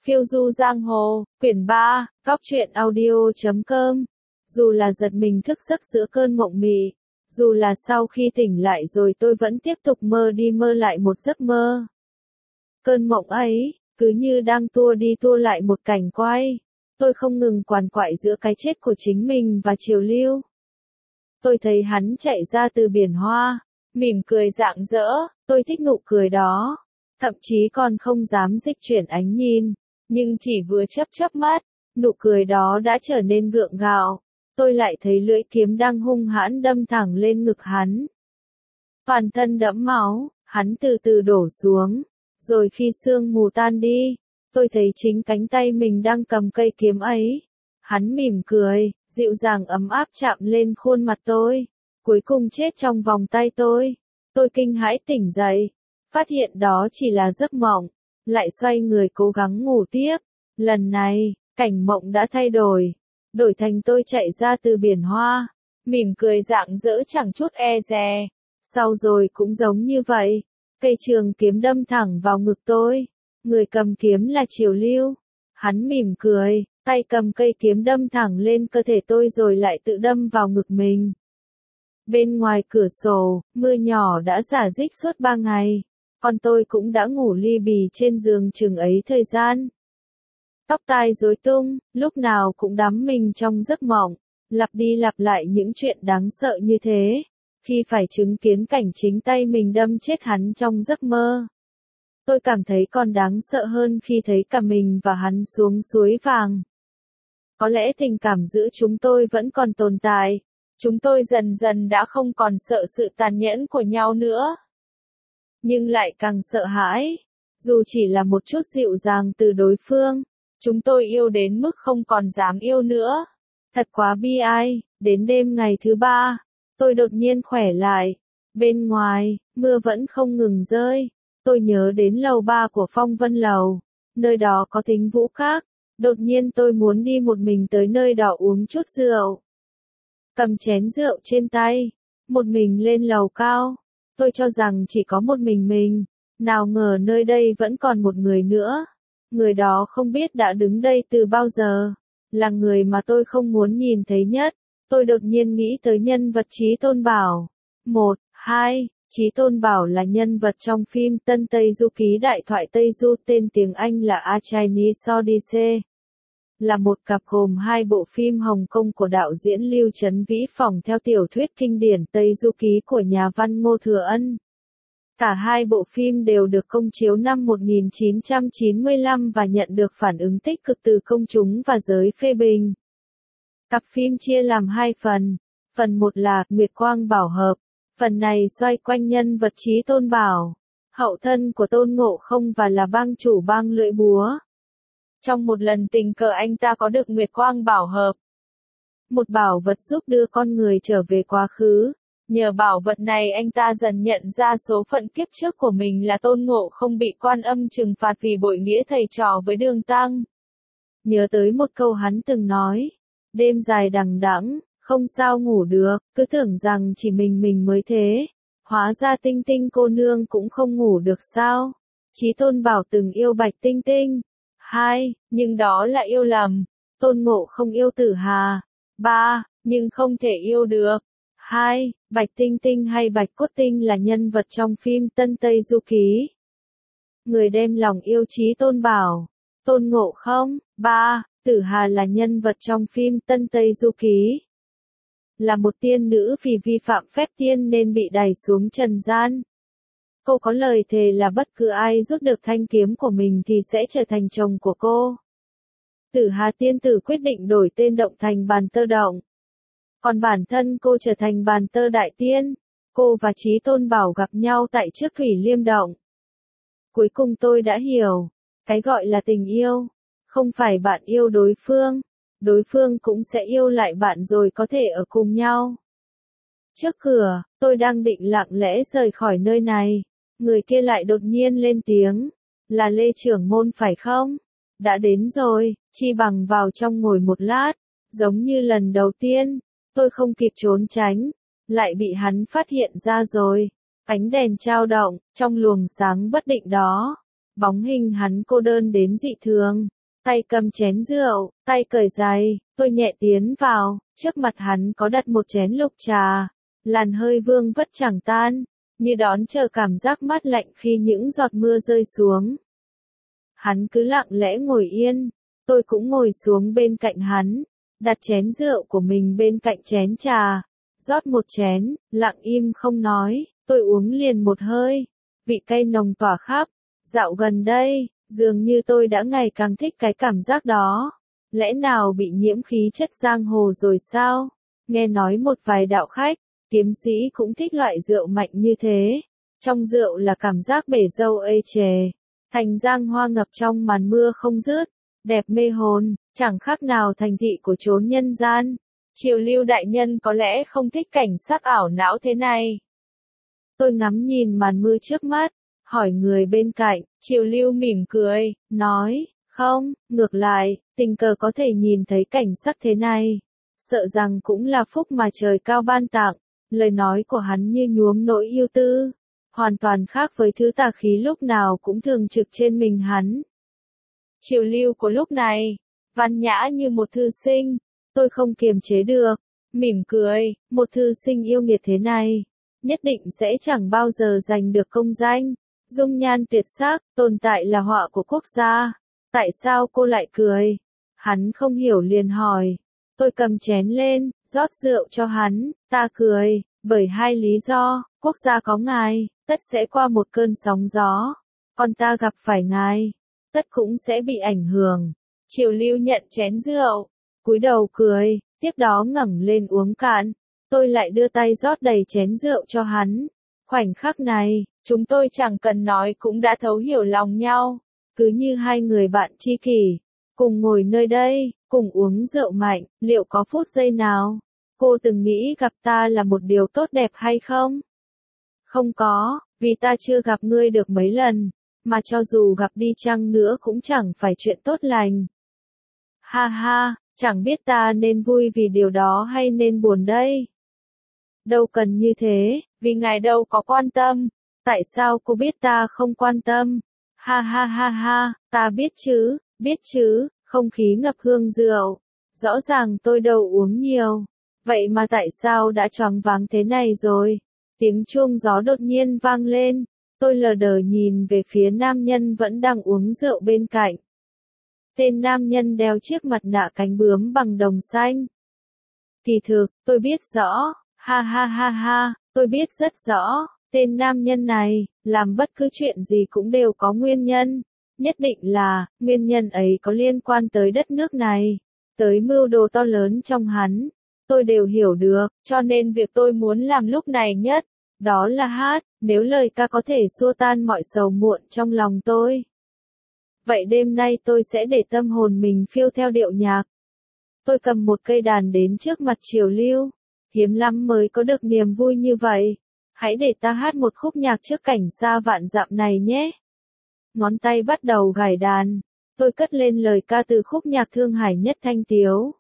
Phiêu du giang hồ, quyển 3, góc truyện audio.com. Dù là giật mình thức giấc giữa cơn mộng mị, dù là sau khi tỉnh lại rồi tôi vẫn tiếp tục mơ đi mơ lại một giấc mơ. Cơn mộng ấy, cứ như đang tua đi tua lại một cảnh quay. Tôi không ngừng quằn quại giữa cái chết của chính mình và Triều Lưu. Tôi thấy hắn chạy ra từ biển hoa, mỉm cười rạng rỡ, tôi thích nụ cười đó. Thậm chí còn không dám dịch chuyển ánh nhìn, nhưng chỉ vừa chớp mắt, nụ cười đó đã trở nên gượng gạo. Tôi lại thấy lưỡi kiếm đang hung hãn đâm thẳng lên ngực hắn. Toàn thân đẫm máu, hắn từ từ đổ xuống. Rồi khi sương mù tan đi, tôi thấy chính cánh tay mình đang cầm cây kiếm ấy. Hắn mỉm cười, dịu dàng ấm áp chạm lên khuôn mặt tôi. Cuối cùng chết trong vòng tay tôi. Tôi kinh hãi tỉnh dậy, phát hiện đó chỉ là giấc mộng. Lại xoay người cố gắng ngủ tiếp. Lần này, cảnh mộng đã thay đổi. Đổi thành tôi chạy ra từ biển hoa, mỉm cười rạng rỡ chẳng chút e dè. Sau rồi cũng giống như vậy, cây trường kiếm đâm thẳng vào ngực tôi. Người cầm kiếm là Triều Lưu. Hắn mỉm cười, tay cầm cây kiếm đâm thẳng lên cơ thể tôi rồi lại tự đâm vào ngực mình. Bên ngoài cửa sổ, mưa nhỏ đã rả rích suốt 3 ngày. Còn tôi cũng đã ngủ li bì trên giường chừng ấy thời gian. Tóc tai rối tung, lúc nào cũng đắm mình trong giấc mộng, lặp đi lặp lại những chuyện đáng sợ như thế. Khi phải chứng kiến cảnh chính tay mình đâm chết hắn trong giấc mơ, tôi cảm thấy còn đáng sợ hơn khi thấy cả mình và hắn xuống suối vàng. Có lẽ tình cảm giữa chúng tôi vẫn còn tồn tại. Chúng tôi dần dần đã không còn sợ sự tàn nhẫn của nhau nữa, nhưng lại càng sợ hãi. Dù chỉ là một chút dịu dàng từ đối phương, chúng tôi yêu đến mức không còn dám yêu nữa. Thật quá bi ai. Đến đêm ngày thứ 3, tôi đột nhiên khỏe lại. Bên ngoài, mưa vẫn không ngừng rơi. Tôi nhớ đến lầu 3 của Phong Vân Lầu. Nơi đó có thính vũ các. Đột nhiên tôi muốn đi một mình tới nơi đó uống chút rượu. Cầm chén rượu trên tay, một mình lên lầu cao. Tôi cho rằng chỉ có một mình. Nào ngờ nơi đây vẫn còn một người nữa. Người đó không biết đã đứng đây từ bao giờ. Là người mà tôi không muốn nhìn thấy nhất. Tôi đột nhiên nghĩ tới nhân vật Chí Tôn Bảo. 1, 2, Chí Tôn Bảo là nhân vật trong phim Tân Tây Du Ký Đại Thoại Tây Du, tên tiếng Anh là A Chinese Odyssey. Là một cặp gồm 2 bộ phim Hồng Kông của đạo diễn Lưu Trấn Vĩ phỏng theo tiểu thuyết kinh điển Tây Du Ký của nhà văn Ngô Thừa Ân. Cả 2 bộ phim đều được công chiếu năm 1995 và nhận được phản ứng tích cực từ công chúng và giới phê bình. Cặp phim chia làm 2 phần. Phần 1 là Nguyệt Quang Bảo Hợp. Phần này xoay quanh nhân vật Chí Tôn Bảo, hậu thân của Tôn Ngộ Không và là bang chủ bang lưỡi búa. Trong một lần tình cờ anh ta có được Nguyệt Quang Bảo Hợp, một bảo vật giúp đưa con người trở về quá khứ. Nhờ bảo vật này anh ta dần nhận ra số phận kiếp trước của mình là Tôn Ngộ Không bị Quan Âm trừng phạt vì bội nghĩa thầy trò với Đường Tăng. Nhớ tới một câu hắn từng nói, đêm dài đằng đẵng, không sao ngủ được, cứ tưởng rằng chỉ mình mới thế. Hóa ra Tinh Tinh cô nương cũng không ngủ được sao? Chí Tôn Bảo từng yêu Bạch Tinh Tinh. 2, nhưng đó là yêu lầm. Tôn Ngộ Không yêu Tử Hà. 3, nhưng không thể yêu được. 2, Bạch Tinh Tinh hay Bạch Cốt Tinh là nhân vật trong phim Tân Tây Du Ký. Người đem lòng yêu Chí Tôn Bảo, Tôn Ngộ Không. 3, Tử Hà là nhân vật trong phim Tân Tây Du Ký. Là một tiên nữ vì vi phạm phép tiên nên bị đày xuống trần gian. Cô có lời thề là bất cứ ai rút được thanh kiếm của mình thì sẽ trở thành chồng của cô. Tử Hà tiên tử quyết định đổi tên động thành Bàn Tơ Động. Còn bản thân cô trở thành Bàn Tơ Đại Tiên. Cô và Chí Tôn Bảo gặp nhau tại trước Thủy Liêm Động. Cuối cùng tôi đã hiểu, cái gọi là tình yêu, không phải bạn yêu đối phương cũng sẽ yêu lại bạn rồi có thể ở cùng nhau. Trước cửa, tôi đang định lặng lẽ rời khỏi nơi này. Người kia lại đột nhiên lên tiếng, là Lê trưởng môn phải không? Đã đến rồi, chi bằng vào trong ngồi một lát. Giống như lần đầu tiên, tôi không kịp trốn tránh, lại bị hắn phát hiện ra rồi. Ánh đèn chao động, trong luồng sáng bất định đó, Bóng hình hắn cô đơn đến dị thường, tay cầm chén rượu, tay cởi giày, tôi nhẹ tiến vào, trước mặt hắn có đặt một chén lục trà, làn hơi vương vất chẳng tan, như đón chờ cảm giác mát lạnh khi những giọt mưa rơi xuống. Hắn cứ lặng lẽ ngồi yên, tôi cũng ngồi xuống bên cạnh hắn, đặt chén rượu của mình bên cạnh chén trà, rót một chén, lặng im không nói, tôi uống liền một hơi, vị cay nồng tỏa khắp. Dạo gần đây, dường như tôi đã ngày càng thích cái cảm giác đó. Lẽ nào bị nhiễm khí chất giang hồ rồi sao? Nghe nói một vài đạo khách, kiếm sĩ cũng thích loại rượu mạnh như thế. Trong rượu là cảm giác bể dâu ê chề, thành giang hoa ngập trong màn mưa không dứt, đẹp mê hồn, chẳng khác nào thành thị của chốn nhân gian. Triều Lưu đại nhân có lẽ không thích cảnh sắc ảo não thế này. Tôi ngắm nhìn màn mưa trước mắt, hỏi người bên cạnh, Triều Lưu mỉm cười, nói, không, ngược lại, tình cờ có thể nhìn thấy cảnh sắc thế này. Sợ rằng cũng là phúc mà trời cao ban tặng, lời nói của hắn như nhuốm nỗi yêu tư, hoàn toàn khác với thứ tà khí lúc nào cũng thường trực trên mình hắn. Triều Lưu của lúc này, văn nhã như một thư sinh, tôi không kiềm chế được, mỉm cười, một thư sinh yêu nghiệt thế này, nhất định sẽ chẳng bao giờ giành được công danh. Dung nhan tuyệt sắc, tồn tại là họa của quốc gia. Tại sao cô lại cười? Hắn không hiểu liền hỏi. Tôi cầm chén lên, rót rượu cho hắn, ta cười, bởi hai lý do, quốc gia có ngài, tất sẽ qua một cơn sóng gió. Còn ta gặp phải ngài, tất cũng sẽ bị ảnh hưởng. Triều Lưu nhận chén rượu, cúi đầu cười, tiếp đó ngẩng lên uống cạn. Tôi lại đưa tay rót đầy chén rượu cho hắn. Khoảnh khắc này, chúng tôi chẳng cần nói cũng đã thấu hiểu lòng nhau, cứ như hai người bạn tri kỷ, cùng ngồi nơi đây, cùng uống rượu mạnh, liệu có phút giây nào, cô từng nghĩ gặp ta là một điều tốt đẹp hay không? Không có, vì ta chưa gặp ngươi được mấy lần, mà cho dù gặp đi chăng nữa cũng chẳng phải chuyện tốt lành. Ha ha, chẳng biết ta nên vui vì điều đó hay nên buồn đây. Đâu cần như thế, vì ngài đâu có quan tâm. Tại sao cô biết ta không quan tâm? Ha ha ha ha, ta biết chứ, không khí ngập hương rượu. Rõ ràng tôi đâu uống nhiều. Vậy mà tại sao đã choáng váng thế này rồi? Tiếng chuông gió đột nhiên vang lên. Tôi lờ đờ nhìn về phía nam nhân vẫn đang uống rượu bên cạnh. Tên nam nhân đeo chiếc mặt nạ cánh bướm bằng đồng xanh. Kỳ thực, tôi biết rõ. Ha ha ha ha, tôi biết rất rõ, tên nam nhân này, làm bất cứ chuyện gì cũng đều có nguyên nhân. Nhất định là, nguyên nhân ấy có liên quan tới đất nước này, tới mưu đồ to lớn trong hắn. Tôi đều hiểu được, cho nên việc tôi muốn làm lúc này nhất, đó là hát, nếu lời ca có thể xua tan mọi sầu muộn trong lòng tôi. Vậy đêm nay tôi sẽ để tâm hồn mình phiêu theo điệu nhạc. Tôi cầm một cây đàn đến trước mặt Triều Lưu. Hiếm lắm mới có được niềm vui như vậy. Hãy để ta hát một khúc nhạc trước cảnh xa vạn dặm này nhé. Ngón tay bắt đầu gảy đàn. Tôi cất lên lời ca từ khúc nhạc thương hải nhất thanh tiếu.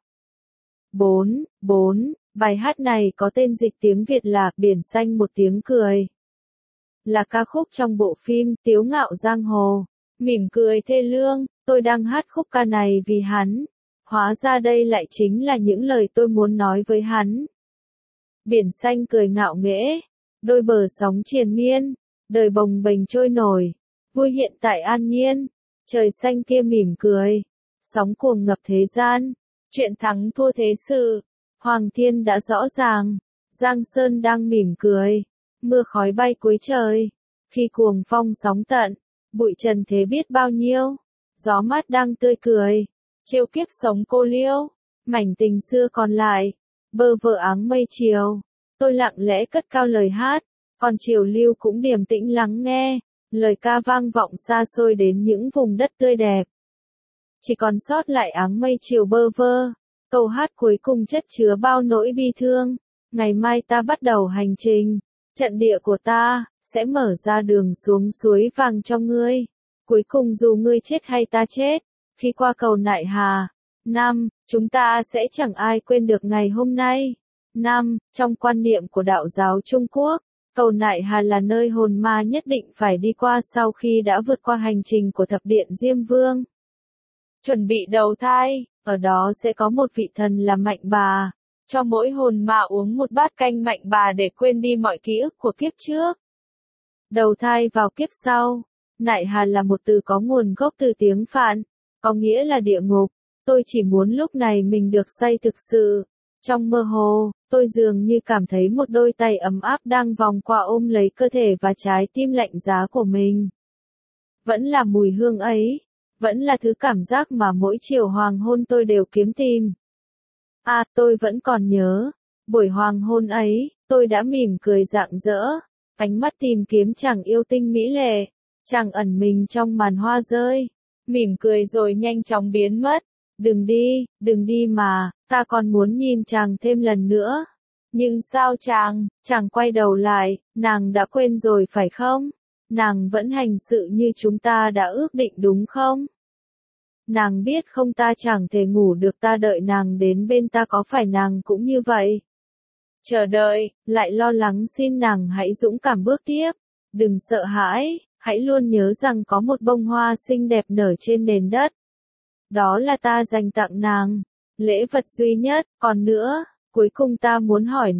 4. Bài hát này có tên dịch tiếng Việt là Biển xanh một tiếng cười. Là ca khúc trong bộ phim Tiếu ngạo giang hồ. Mỉm cười thê lương, tôi đang hát khúc ca này vì hắn. Hóa ra đây lại chính là những lời tôi muốn nói với hắn. Biển xanh cười ngạo nghễ, đôi bờ sóng triền miên, đời bồng bềnh trôi nổi, vui hiện tại an nhiên, trời xanh kia mỉm cười, sóng cuồng ngập thế gian, chuyện thắng thua thế sự, Hoàng Thiên đã rõ ràng, Giang Sơn đang mỉm cười, mưa khói bay cuối trời, khi cuồng phong sóng tận, bụi trần thế biết bao nhiêu, gió mát đang tươi cười, trêu kiếp sống cô liêu, mảnh tình xưa còn lại. Bơ vơ áng mây chiều, tôi lặng lẽ cất cao lời hát, còn Triều Lưu cũng điềm tĩnh lắng nghe, lời ca vang vọng xa xôi đến những vùng đất tươi đẹp. Chỉ còn sót lại áng mây chiều bơ vơ, câu hát cuối cùng chất chứa bao nỗi bi thương, ngày mai ta bắt đầu hành trình, trận địa của ta, sẽ mở ra đường xuống suối vàng cho ngươi, cuối cùng dù ngươi chết hay ta chết, khi qua cầu Nại Hà. 5. Chúng ta sẽ chẳng ai quên được ngày hôm nay. 5. Trong quan niệm của đạo giáo Trung Quốc, Cầu Nại Hà là nơi hồn ma nhất định phải đi qua sau khi đã vượt qua hành trình của thập điện Diêm Vương. Chuẩn bị đầu thai, ở đó sẽ có một vị thần là Mạnh Bà, cho mỗi hồn ma uống một bát canh Mạnh Bà để quên đi mọi ký ức của kiếp trước. Đầu thai vào kiếp sau. Nại Hà là một từ có nguồn gốc từ tiếng Phạn, có nghĩa là địa ngục. Tôi chỉ muốn lúc này mình được say thực sự. Trong mơ hồ, tôi dường như cảm thấy một đôi tay ấm áp đang vòng qua ôm lấy cơ thể và trái tim lạnh giá của mình. Vẫn là mùi hương ấy, vẫn là thứ cảm giác mà mỗi chiều hoàng hôn tôi đều kiếm tìm. À, tôi vẫn còn nhớ, buổi hoàng hôn ấy, tôi đã mỉm cười rạng rỡ, ánh mắt tìm kiếm chàng yêu tinh mỹ lệ, chàng ẩn mình trong màn hoa rơi, mỉm cười rồi nhanh chóng biến mất. Đừng đi mà, ta còn muốn nhìn chàng thêm lần nữa. Nhưng sao chàng quay đầu lại, nàng đã quên rồi phải không? Nàng vẫn hành sự như chúng ta đã ước định đúng không? Nàng biết không ta chẳng thể ngủ được, ta đợi nàng đến bên ta, có phải nàng cũng như vậy? Chờ đợi, lại lo lắng, xin nàng hãy dũng cảm bước tiếp. Đừng sợ hãi, hãy luôn nhớ rằng có một bông hoa xinh đẹp nở trên nền đất. Đó là ta dành tặng nàng, lễ vật duy nhất. Còn nữa, cuối cùng ta muốn hỏi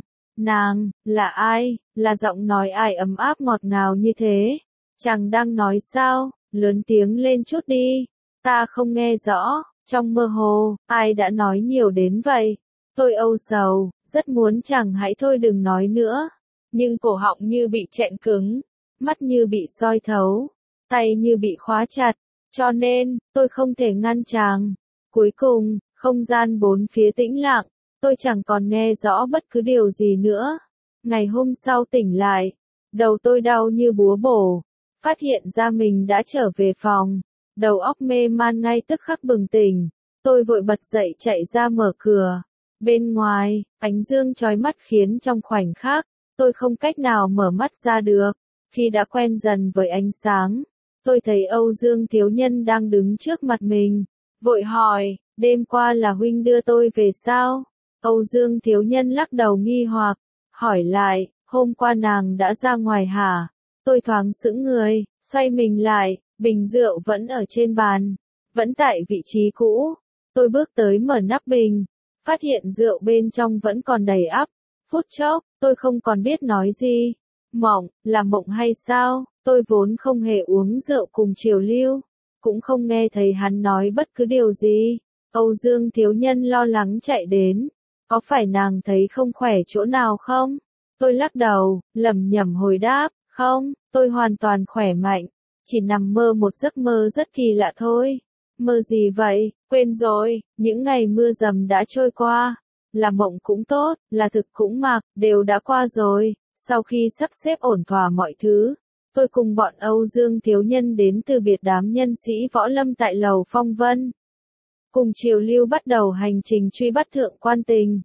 nàng, là ai, là giọng nói ai ấm áp ngọt ngào như thế? Chàng đang nói sao? Lớn tiếng lên chút đi, ta không nghe rõ. Trong mơ hồ, ai đã nói nhiều đến vậy? Tôi âu sầu, rất muốn chàng hãy thôi đừng nói nữa. Nhưng cổ họng như bị chẹn cứng, mắt như bị soi thấu, tay như bị khóa chặt. Cho nên, tôi không thể ngăn chàng. Cuối cùng, không gian bốn phía tĩnh lặng, tôi chẳng còn nghe rõ bất cứ điều gì nữa. Ngày hôm sau tỉnh lại, đầu tôi đau như búa bổ, phát hiện ra mình đã trở về phòng. Đầu óc mê man ngay tức khắc bừng tỉnh, tôi vội bật dậy chạy ra mở cửa. Bên ngoài, ánh dương chói mắt khiến trong khoảnh khắc, tôi không cách nào mở mắt ra được. Khi đã quen dần với ánh sáng, tôi thấy Âu Dương thiếu nhân đang đứng trước mặt mình, vội hỏi, đêm qua là huynh đưa tôi về sao? Âu Dương thiếu nhân lắc đầu nghi hoặc, hỏi lại, hôm qua nàng đã ra ngoài hả? Tôi thoáng sững người, xoay mình lại, bình rượu vẫn ở trên bàn, vẫn tại vị trí cũ. Tôi bước tới mở nắp bình, phát hiện rượu bên trong vẫn còn đầy ắp. Phút chốc, tôi không còn biết nói gì. Mộng, là mộng hay sao? Tôi vốn không hề uống rượu cùng Triều Lưu, cũng không nghe thấy hắn nói bất cứ điều gì. Âu Dương thiếu nhân lo lắng chạy đến, có phải nàng thấy không khỏe chỗ nào không? Tôi lắc đầu, lẩm nhẩm hồi đáp, không, tôi hoàn toàn khỏe mạnh, chỉ nằm mơ một giấc mơ rất kỳ lạ thôi. Mơ gì vậy? Quên rồi, những ngày mưa dầm đã trôi qua, là mộng cũng tốt, là thực cũng mặc, đều đã qua rồi. Sau khi sắp xếp ổn thỏa mọi thứ, tôi cùng bọn Âu Dương thiếu nhân đến từ biệt đám nhân sĩ võ lâm tại lầu Phong Vân. Cùng Triều Lưu bắt đầu hành trình truy bắt Thượng Quan Tình.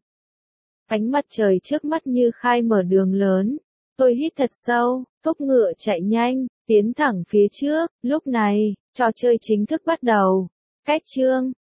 Ánh mặt trời trước mắt như khai mở đường lớn. Tôi hít thật sâu, thúc ngựa chạy nhanh, tiến thẳng phía trước. Lúc này, trò chơi chính thức bắt đầu. Cách chương